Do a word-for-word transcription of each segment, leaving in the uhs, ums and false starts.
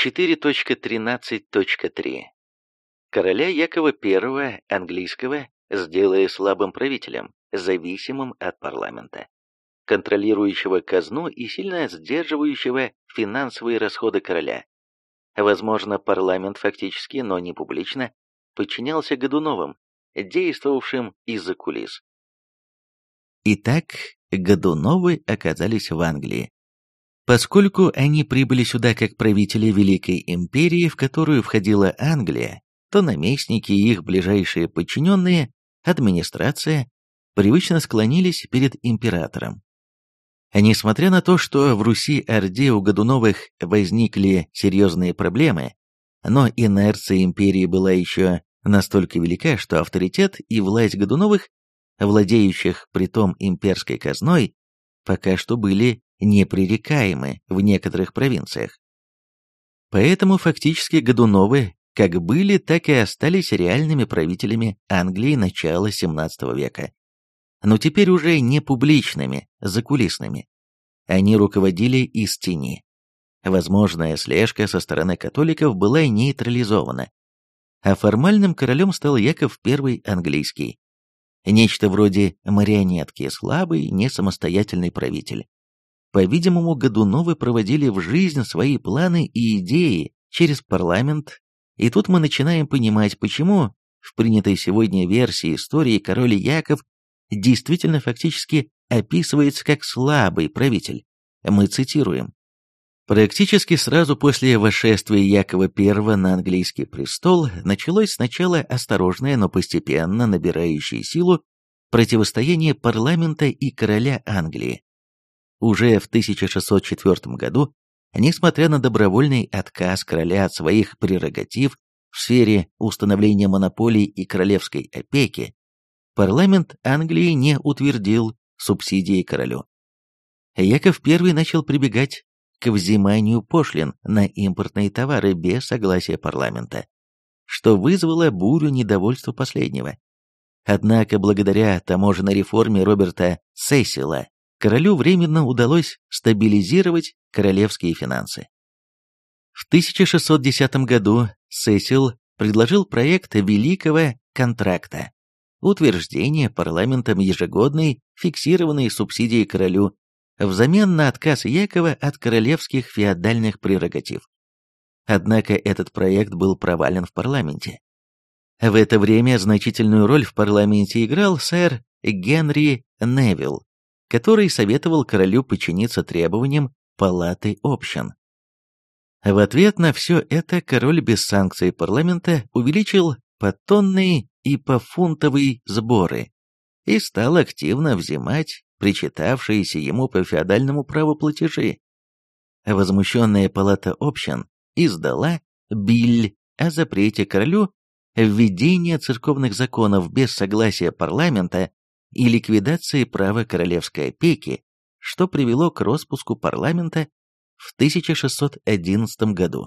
четыре точка тринадцать точка три. Короля Якова Первого английского, сделая слабым правителем, зависимым от парламента, контролирующего казну и сильно сдерживающего финансовые расходы короля. Возможно, парламент фактически, но не публично, подчинялся Годуновым, действовавшим из-за кулис. Итак, Годуновы оказались в Англии. Поскольку они прибыли сюда как правители Великой империи, в которую входила Англия, то наместники и их ближайшие подчиненные, администрация, привычно склонились перед императором. Несмотря на то, что в Руси-Орде у Годуновых возникли серьезные проблемы, но инерция империи была еще настолько велика, что авторитет и власть Годуновых, владеющих притом имперской казной, пока что были непререкаемы в некоторых провинциях. Поэтому фактически Годуновы как были, так и остались реальными правителями Англии начала семнадцатого века. Но теперь уже не публичными, закулисными. Они руководили из тени. Возможная слежка со стороны католиков была нейтрализована. А формальным королем стал Яков Первый английский. Нечто вроде марионетки, слабый, не самостоятельный правитель. По-видимому, Годуновы проводили в жизнь свои планы и идеи через парламент, и тут мы начинаем понимать, почему в принятой сегодня версии истории король Яков действительно фактически описывается как слабый правитель. Мы цитируем. Практически сразу после восшествия Якова Первого на английский престол началось сначала осторожное, но постепенно набирающее силу противостояние парламента и короля Англии. Уже в тысяча шестьсот четвёртом году, несмотря на добровольный отказ короля от своих прерогатив в сфере установления монополий и королевской опеки, парламент Англии не утвердил субсидии королю. Яков Первый начал прибегать к взиманию пошлин на импортные товары без согласия парламента, что вызвало бурю недовольства последнего. Однако, благодаря таможенной реформе Роберта Сесила, королю временно удалось стабилизировать королевские финансы. В тысяча шестьсот десятом году Сесил предложил проект Великого контракта, утверждение парламентом ежегодной фиксированной субсидии королю взамен на отказ Якова от королевских феодальных прерогатив. Однако этот проект был провален в парламенте. В это время значительную роль в парламенте играл сэр Генри Невилл, который советовал королю подчиниться требованиям Палаты общин. В ответ на все это король без санкции парламента увеличил потонные и пофунтовые сборы и стал активно взимать причитавшиеся ему по феодальному праву платежи. Возмущенная Палата общин издала биль о запрете королю введения церковных законов без согласия парламента и ликвидации права королевской опеки, что привело к распуску парламента в тысяча шестьсот одиннадцатом году.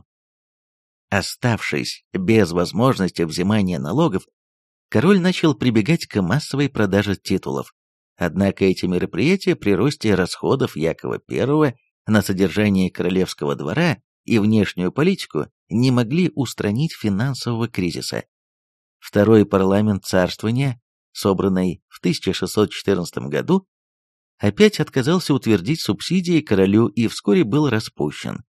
Оставшись без возможности взимания налогов, король начал прибегать к массовой продаже титулов. Однако эти мероприятия при росте расходов Якова Первого на содержание королевского двора и внешнюю политику не могли устранить финансового кризиса. Второй парламент царствования, собранный в тысяча шестьсот четырнадцатом году, опять отказался утвердить субсидии королю и вскоре был распущен.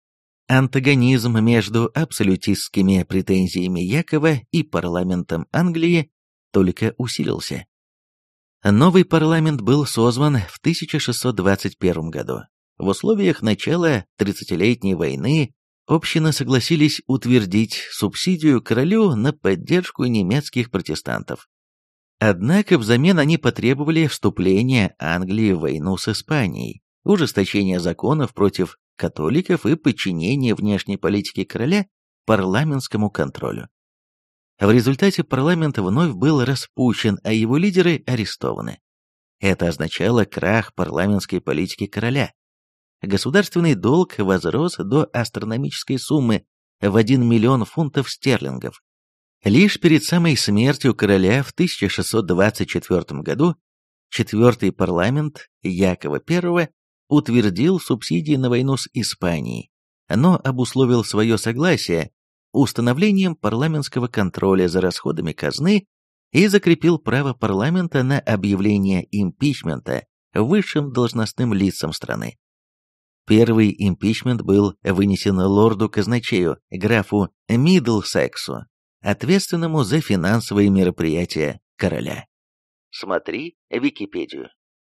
Антагонизм между абсолютистскими претензиями Якова и парламентом Англии только усилился. Новый парламент был созван в тысяча шестьсот двадцать первом году. В условиях начала тридцатилетней войны общины согласились утвердить субсидию королю на поддержку немецких протестантов. Однако взамен они потребовали вступления Англии в войну с Испанией, ужесточения законов против католиков и подчинения внешней политики короля парламентскому контролю. В результате парламент вновь был распущен, а его лидеры арестованы. Это означало крах парламентской политики короля. Государственный долг возрос до астрономической суммы в один миллион фунтов стерлингов. Лишь перед самой смертью короля в тысяча шестьсот двадцать четвёртом году четвертый парламент Якова Первого утвердил субсидии на войну с Испанией, но обусловил свое согласие установлением парламентского контроля за расходами казны и закрепил право парламента на объявление импичмента высшим должностным лицам страны. Первый импичмент был вынесен лорду-казначею, графу Миддлсексу, ответственному за финансовые мероприятия короля. Смотри Википедию.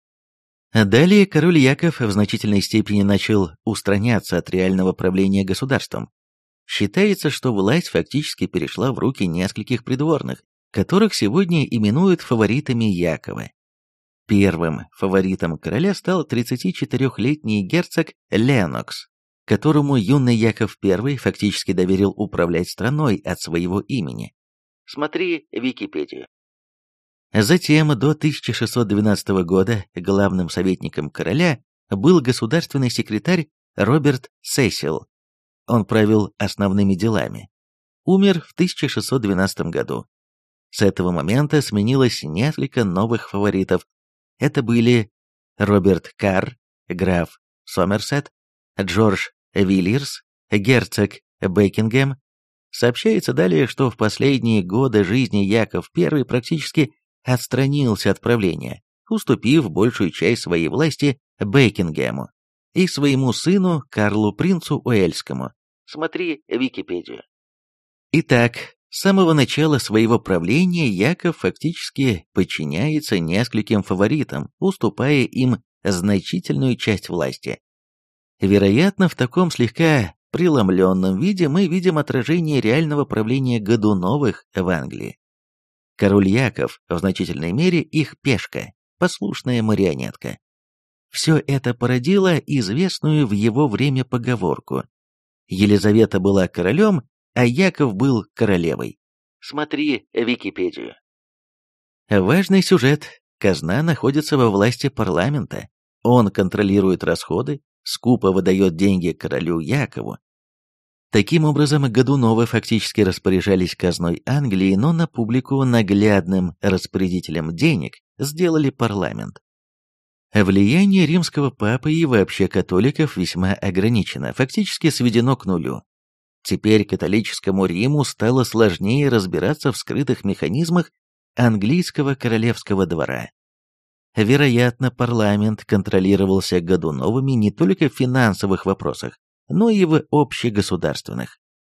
Далее король Яков в значительной степени начал устраняться от реального правления государством. Считается, что власть фактически перешла в руки нескольких придворных, которых сегодня именуют фаворитами Якова. Первым фаворитом короля стал тридцатичетырёхлетний герцог Леннокс, которому юный Яков I фактически доверил управлять страной от своего имени. Смотри Википедию. Затем до тысяча шестьсот двенадцатого года главным советником короля был государственный секретарь Роберт Сесил. Он правил основными делами. Умер в тысяча шестьсот двенадцатом году. С этого момента сменилось несколько новых фаворитов. Это были Роберт Карр, граф Сомерсет, Джордж Вильерс, герцог Бекингем. Сообщается далее, что в последние годы жизни Яков I практически отстранился от правления, уступив большую часть своей власти Бекингему и своему сыну Карлу Принцу Уэльскому. Смотри Википедию. Итак, с самого начала своего правления Яков фактически подчиняется нескольким фаворитам, уступая им значительную часть власти. Вероятно, в таком слегка преломленном виде мы видим отражение реального правления Годуновых в Англии. Король Яков в значительной мере их пешка, послушная марионетка. Все это породило известную в его время поговорку: Елизавета была королем, а Яков был королевой. Смотри Википедию. Важный сюжет. Казна находится во власти парламента. Он контролирует расходы, скупо выдает деньги королю Якову. Таким образом, Годуновы фактически распоряжались казной Англии, но на публику наглядным распорядителем денег сделали парламент. Влияние римского папы и вообще католиков весьма ограничено, фактически сведено к нулю. Теперь католическому Риму стало сложнее разбираться в скрытых механизмах английского королевского двора. Вероятно, парламент контролировался Годуновыми не только в финансовых вопросах, но и в общегосударственных.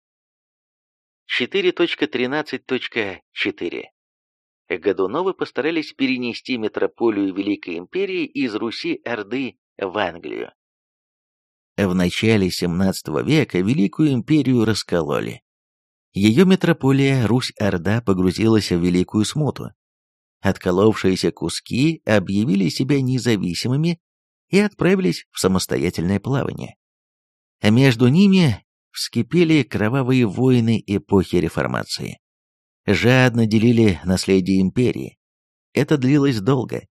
четыре точка тринадцать точка четыре. Годуновы постарались перенести метрополию Великой империи из Руси-Орды в Англию. В начале семнадцатого века Великую империю раскололи. Ее метрополия Русь-Орда погрузилась в великую смуту. Отколовшиеся куски объявили себя независимыми и отправились в самостоятельное плавание. Между ними вскипели кровавые войны эпохи реформации. Жадно делили наследие империи. Это длилось долго,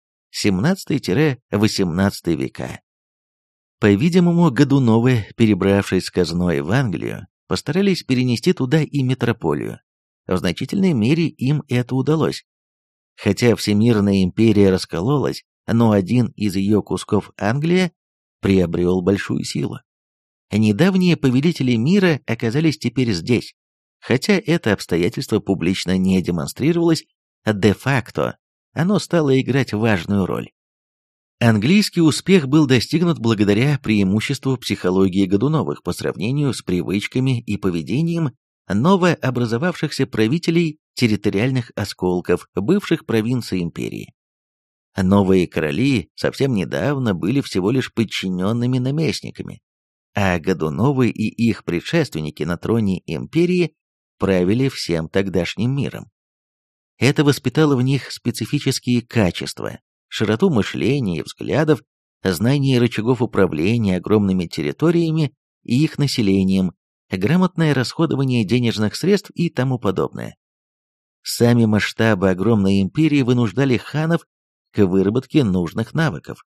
семнадцатый-восемнадцатый века. По-видимому, Годуновы, перебравшись с казной в Англию, постарались перенести туда и метрополию. В значительной мере им это удалось. Хотя Всемирная империя раскололась, но один из ее кусков, Англия, приобрел большую силу. Недавние повелители мира оказались теперь здесь, хотя это обстоятельство публично не демонстрировалось, де-факто оно стало играть важную роль. Английский успех был достигнут благодаря преимуществу психологии Годуновых по сравнению с привычками и поведением новообразовавшихся правителей территориальных осколков бывших провинций империи. Новые короли совсем недавно были всего лишь подчиненными наместниками, а Годуновы и их предшественники на троне империи правили всем тогдашним миром. Это воспитало в них специфические качества, широту мышления и взглядов, знание рычагов управления огромными территориями и их населением, грамотное расходование денежных средств и тому подобное. Сами масштабы огромной империи вынуждали ханов к выработке нужных навыков.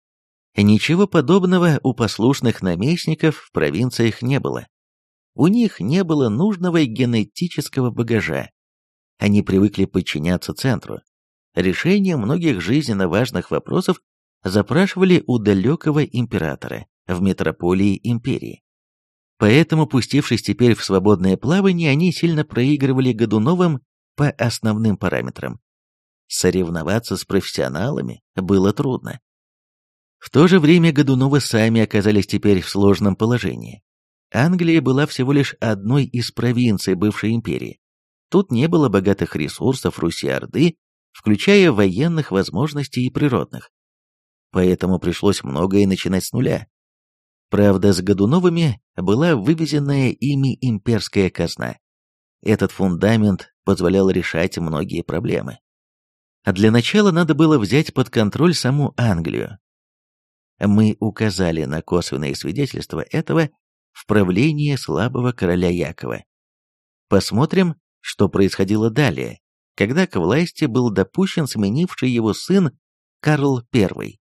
Ничего подобного у послушных наместников в провинциях не было. У них не было нужного генетического багажа. Они привыкли подчиняться центру. Решение многих жизненно важных вопросов запрашивали у далекого императора в метрополии империи. Поэтому, пустившись теперь в свободное плавание, они сильно проигрывали Годуновым по основным параметрам. Соревноваться с профессионалами было трудно. В то же время Годуновы сами оказались теперь в сложном положении. Англия была всего лишь одной из провинций бывшей империи. Тут не было богатых ресурсов Руси-Орды, включая военных возможностей и природных. Поэтому пришлось многое начинать с нуля. Правда, с Годуновыми была вывезенная ими имперская казна. Этот фундамент позволял решать многие проблемы. А для начала надо было взять под контроль саму Англию. Мы указали на косвенные свидетельства этого в правлении слабого короля Якова. Посмотрим, что происходило далее, когда к власти был допущен сменивший его сын Карл Первый.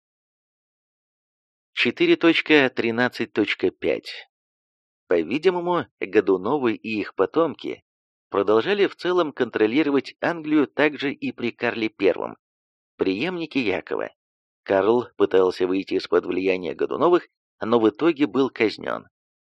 четыре точка тринадцать точка пять. По-видимому, Годуновы и их потомки продолжали в целом контролировать Англию также и при Карле Первом, преемнике Якова. Карл пытался выйти из-под влияния Годуновых, но в итоге был казнен.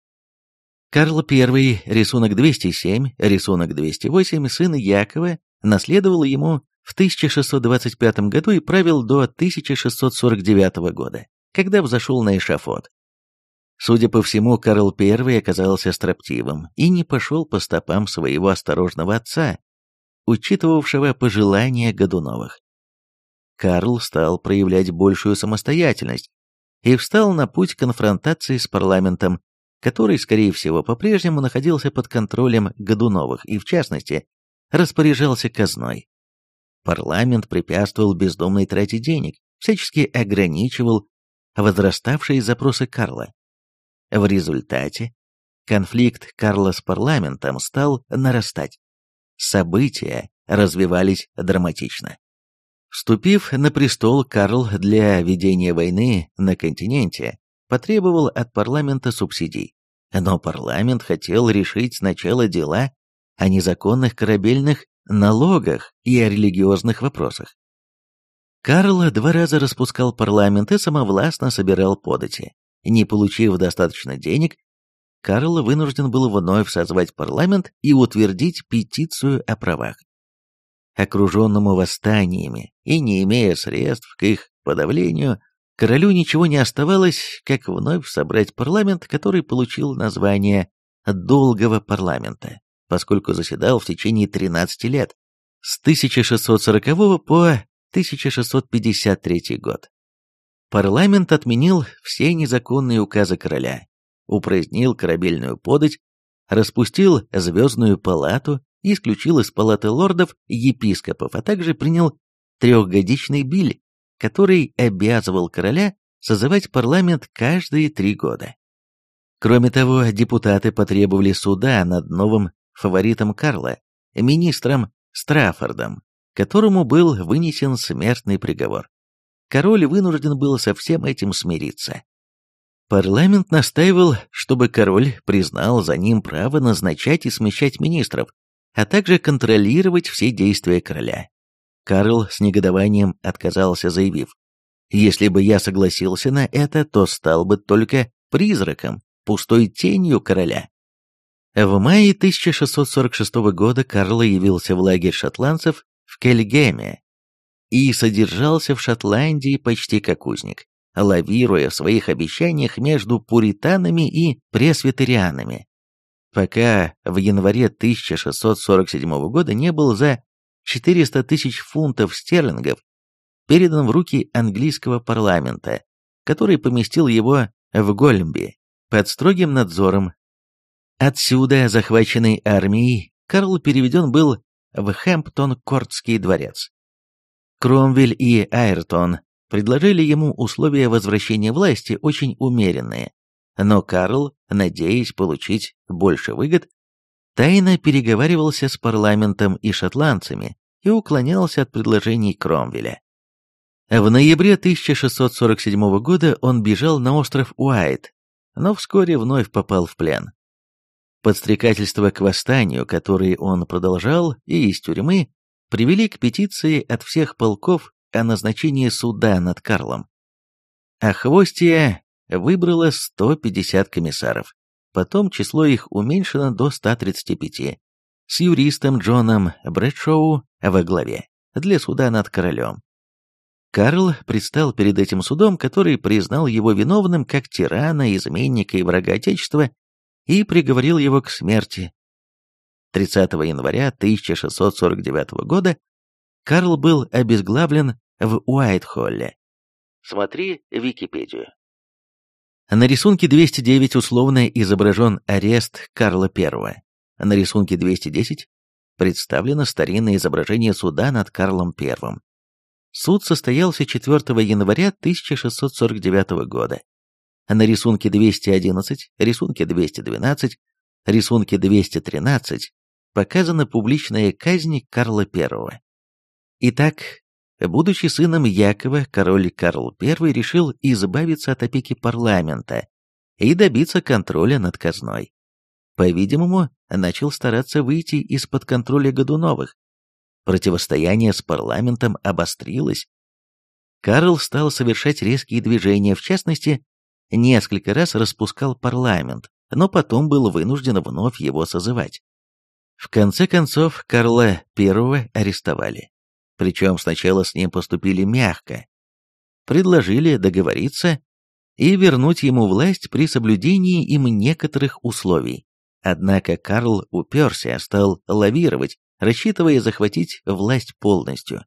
Карл Первый, рисунок двести семь, рисунок двести восемь, сын Якова, наследовал ему в тысяча шестьсот двадцать пятом году и правил до тысяча шестьсот сорок девятого года, когда взошел на эшафот. Судя по всему, Карл Первый оказался строптивым и не пошел по стопам своего осторожного отца, учитывавшего пожелания Годуновых. Карл стал проявлять большую самостоятельность и встал на путь конфронтации с парламентом, который, скорее всего, по-прежнему находился под контролем Годуновых и, в частности, распоряжался казной. Парламент препятствовал бездумной трате денег, всячески ограничивал возраставшие запросы Карла. В результате конфликт Карла с парламентом стал нарастать. События развивались драматично. Вступив на престол, Карл для ведения войны на континенте потребовал от парламента субсидий. Но парламент хотел решить сначала дела о незаконных корабельных налогах и о религиозных вопросах. Карл два раза распускал парламент и самовластно собирал подати. Не получив достаточно денег, Карл вынужден был вновь созвать парламент и утвердить петицию о правах. Окруженному восстаниями и не имея средств к их подавлению, королю ничего не оставалось, как вновь собрать парламент, который получил название «Долгого парламента», поскольку заседал в течение тринадцати лет, с тысяча шестьсот сорокового по тысяча шестьсот пятьдесят третий год. Парламент отменил все незаконные указы короля, упразднил корабельную подать, распустил Звездную палату, исключил из палаты лордов епископов, а также принял трехгодичный биль, который обязывал короля созывать парламент каждые три года. Кроме того, депутаты потребовали суда над новым фаворитом Карла, министром Страффордом, которому был вынесен смертный приговор. Король вынужден был со всем этим смириться. Парламент настаивал, чтобы король признал за ним право назначать и смещать министров, а также контролировать все действия короля. Карл с негодованием отказался, заявив: «Если бы я согласился на это, то стал бы только призраком, пустой тенью короля». В мае тысяча шестьсот сорок шестого года Карл явился в лагерь шотландцев в Кельгеме и содержался в Шотландии почти как узник, лавируя в своих обещаниях между пуританами и пресвитерианами, пока в январе тысяча шестьсот сорок седьмого года не был за четыреста тысяч фунтов стерлингов передан в руки английского парламента, который поместил его в Гольмби под строгим надзором. Отсюда, захваченный армией, Карл переведен был в Хэмптон-Кортский дворец. Кромвель и Айртон предложили ему условия возвращения власти очень умеренные, но Карл, надеясь получить больше выгод, тайно переговаривался с парламентом и шотландцами и уклонялся от предложений Кромвеля. В ноябре тысяча шестьсот сорок седьмого года он бежал на остров Уайт, но вскоре вновь попал в плен. Подстрекательства к восстанию, которые он продолжал, и из тюрьмы, привели к петиции от всех полков о назначении суда над Карлом. Охвостье выбрало сто пятьдесят комиссаров, потом число их уменьшено до ста тридцати пяти, с юристом Джоном Брэдшоу во главе, для суда над королем. Карл предстал перед этим судом, который признал его виновным как тирана, изменника и врага Отечества, и приговорил его к смерти. тридцатого января тысяча шестьсот сорок девятого года Карл был обезглавлен в Уайтхолле. Смотри Википедию. На рисунке двести девять условно изображен арест Карла Первого. На рисунке двести десять представлено старинное изображение суда над Карлом Первым. Суд состоялся четвёртого января тысяча шестьсот сорок девятого года. На рисунке двести одиннадцать, рисунке двести двенадцать, рисунке двести тринадцать показана публичная казнь Карла Первого. Итак, будучи сыном Якова, король Карл Первый решил избавиться от опеки парламента и добиться контроля над казной. По-видимому, начал стараться выйти из-под контроля Годуновых. Противостояние с парламентом обострилось. Карл стал совершать резкие движения, в частности, несколько раз распускал парламент, но потом был вынужден вновь его созывать. В конце концов, Карла Первого арестовали. Причем сначала с ним поступили мягко. Предложили договориться и вернуть ему власть при соблюдении им некоторых условий. Однако Карл уперся, стал лавировать, рассчитывая захватить власть полностью.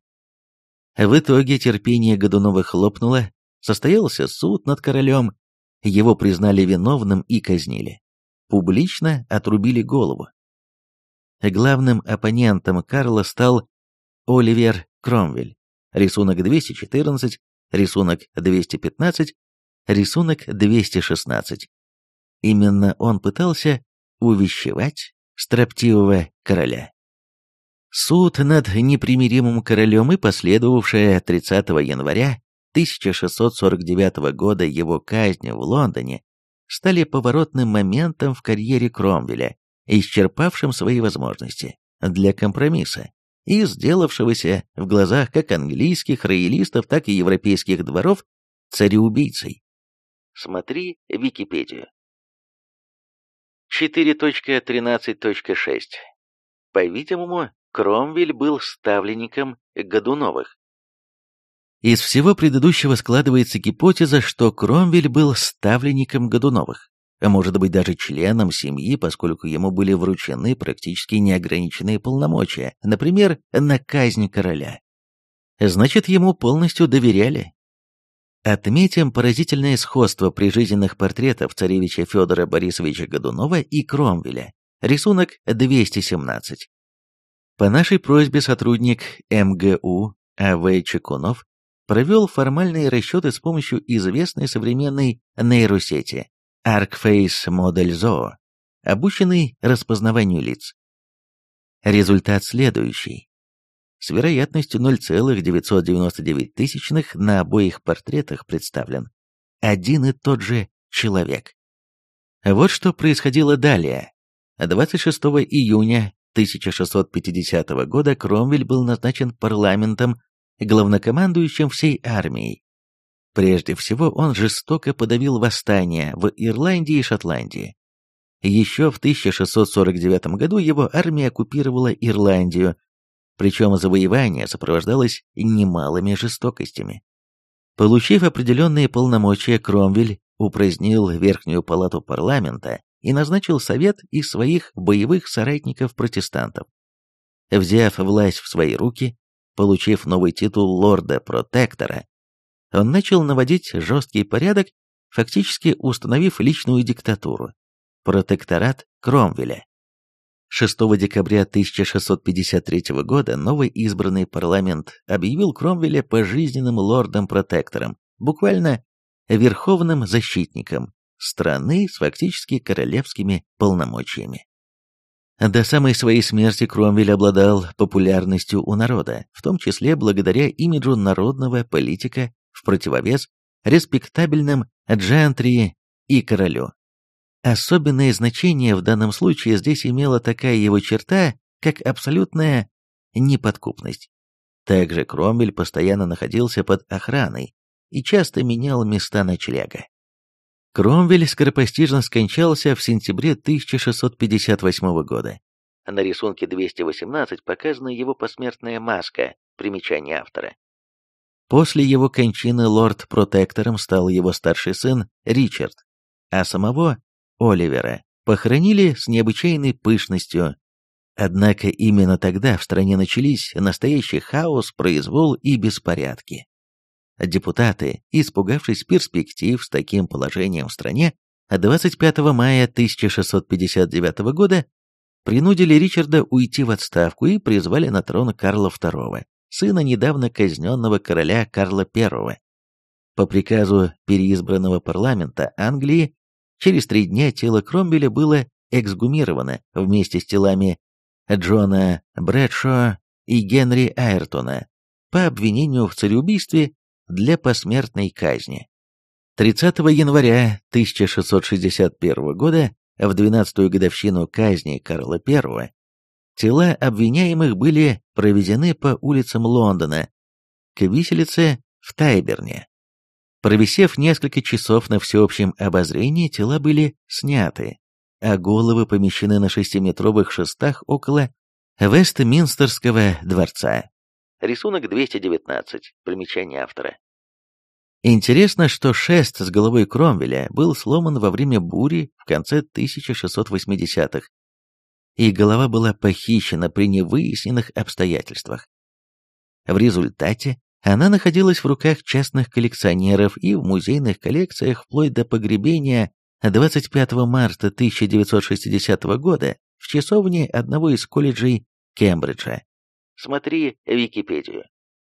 В итоге терпение Годуновых лопнуло, состоялся суд над королем, его признали виновным и казнили. Публично отрубили голову. Главным оппонентом Карла стал Оливер Кромвель. Рисунок двести четырнадцать, рисунок двести пятнадцать, рисунок двести шестнадцать. Именно он пытался увещевать строптивого короля. Суд над непримиримым королем и последовавшая тридцатого января тысяча шестьсот сорок девятого года его казнь в Лондоне стали поворотным моментом в карьере Кромвеля, исчерпавшим свои возможности для компромисса и сделавшегося в глазах как английских роялистов, так и европейских дворов цареубийцей. Смотри Википедию. четыре точка тринадцать точка шесть. По-видимому, Кромвель был ставленником Годуновых. Из всего предыдущего складывается гипотеза, что Кромвель был ставленником Годуновых, а может быть даже членом семьи, поскольку ему были вручены практически неограниченные полномочия, например, на казнь короля. Значит, ему полностью доверяли. Отметим поразительное сходство прижизненных портретов царевича Федора Борисовича Годунова и Кромвеля. Рисунок двести семнадцать. По нашей просьбе сотрудник эм гэ у а вэ Чекунов провел формальные расчеты с помощью известной современной нейросети ArcFace Model Zoo, обученной распознаванию лиц. Результат следующий. С вероятностью ноль целых девятьсот девяносто девять тысячных на обоих портретах представлен один и тот же человек. Вот что происходило далее. двадцать шестого июня тысяча шестьсот пятидесятого года Кромвель был назначен парламентом главнокомандующим всей армией. Прежде всего, он жестоко подавил восстания в Ирландии и Шотландии. Еще в тысяча шестьсот сорок девятом году его армия оккупировала Ирландию, причем завоевание сопровождалось немалыми жестокостями. Получив определенные полномочия, Кромвель упразднил Верхнюю палату парламента и назначил совет из своих боевых соратников-протестантов. Взяв власть в свои руки, получив новый титул лорда-протектора, он начал наводить жесткий порядок, фактически установив личную диктатуру – протекторат Кромвеля. шестого декабря тысяча шестьсот пятьдесят третьего года новый избранный парламент объявил Кромвеля пожизненным лордом-протектором, буквально верховным защитником страны с фактически королевскими полномочиями. До самой своей смерти Кромвель обладал популярностью у народа, в том числе благодаря имиджу народного политика в противовес респектабельным джентри и королю. Особенное значение в данном случае здесь имела такая его черта, как абсолютная неподкупность. Также Кромвель постоянно находился под охраной и часто менял места ночлега. Кромвель скоропостижно скончался в сентябре тысяча шестьсот пятьдесят восьмого года. На рисунке двести восемнадцать показана его посмертная маска, примечание автора. После его кончины лорд-протектором стал его старший сын Ричард, а самого Оливера похоронили с необычайной пышностью. Однако именно тогда в стране начались настоящий хаос, произвол и беспорядки. Депутаты, испугавшись перспектив с таким положением в стране, двадцать пятого мая тысяча шестьсот пятьдесят девятого года принудили Ричарда уйти в отставку и призвали на трон Карла второго, сына недавно казненного короля Карла первого. По приказу переизбранного парламента Англии через три дня тело Кромвеля было эксгумировано вместе с телами Джона Брэдшо и Генри Айртона по обвинению в цареубийстве для посмертной казни. тридцатого января тысяча шестьсот шестьдесят первого года, в двенадцатую годовщину казни Карла первого, тела обвиняемых были проведены по улицам Лондона к виселице в Тайберне. Провисев несколько часов на всеобщем обозрении, тела были сняты, а головы помещены на шестиметровых шестах около Вестминстерского дворца. Рисунок двести девятнадцать. Примечание автора. Интересно, что шест с головой Кромвеля был сломан во время бури в конце тысяча шестьсот восьмидесятых, и голова была похищена при невыясненных обстоятельствах. В результате она находилась в руках частных коллекционеров и в музейных коллекциях вплоть до погребения двадцать пятого марта тысяча девятьсот шестидесятого года в часовне одного из колледжей Кембриджа. Смотри Википедию.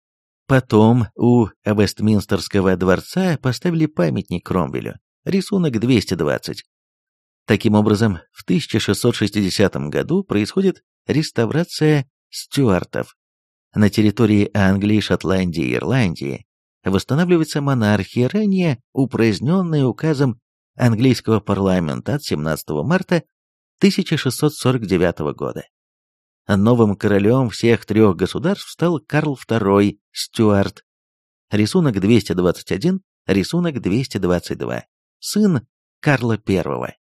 Потом у Вестминстерского дворца поставили памятник Кромвелю, рисунок двести двадцать. Таким образом, в тысяча шестьсот шестидесятом году происходит реставрация стюартов. На территории Англии, Шотландии и Ирландии восстанавливается монархия, ранее упраздненная указом английского парламента от семнадцатого марта тысяча шестьсот сорок девятого года. Новым королем всех трех государств стал Карл второй Стюарт. Рисунок двести двадцать один, рисунок двести двадцать два. Сын Карла первого.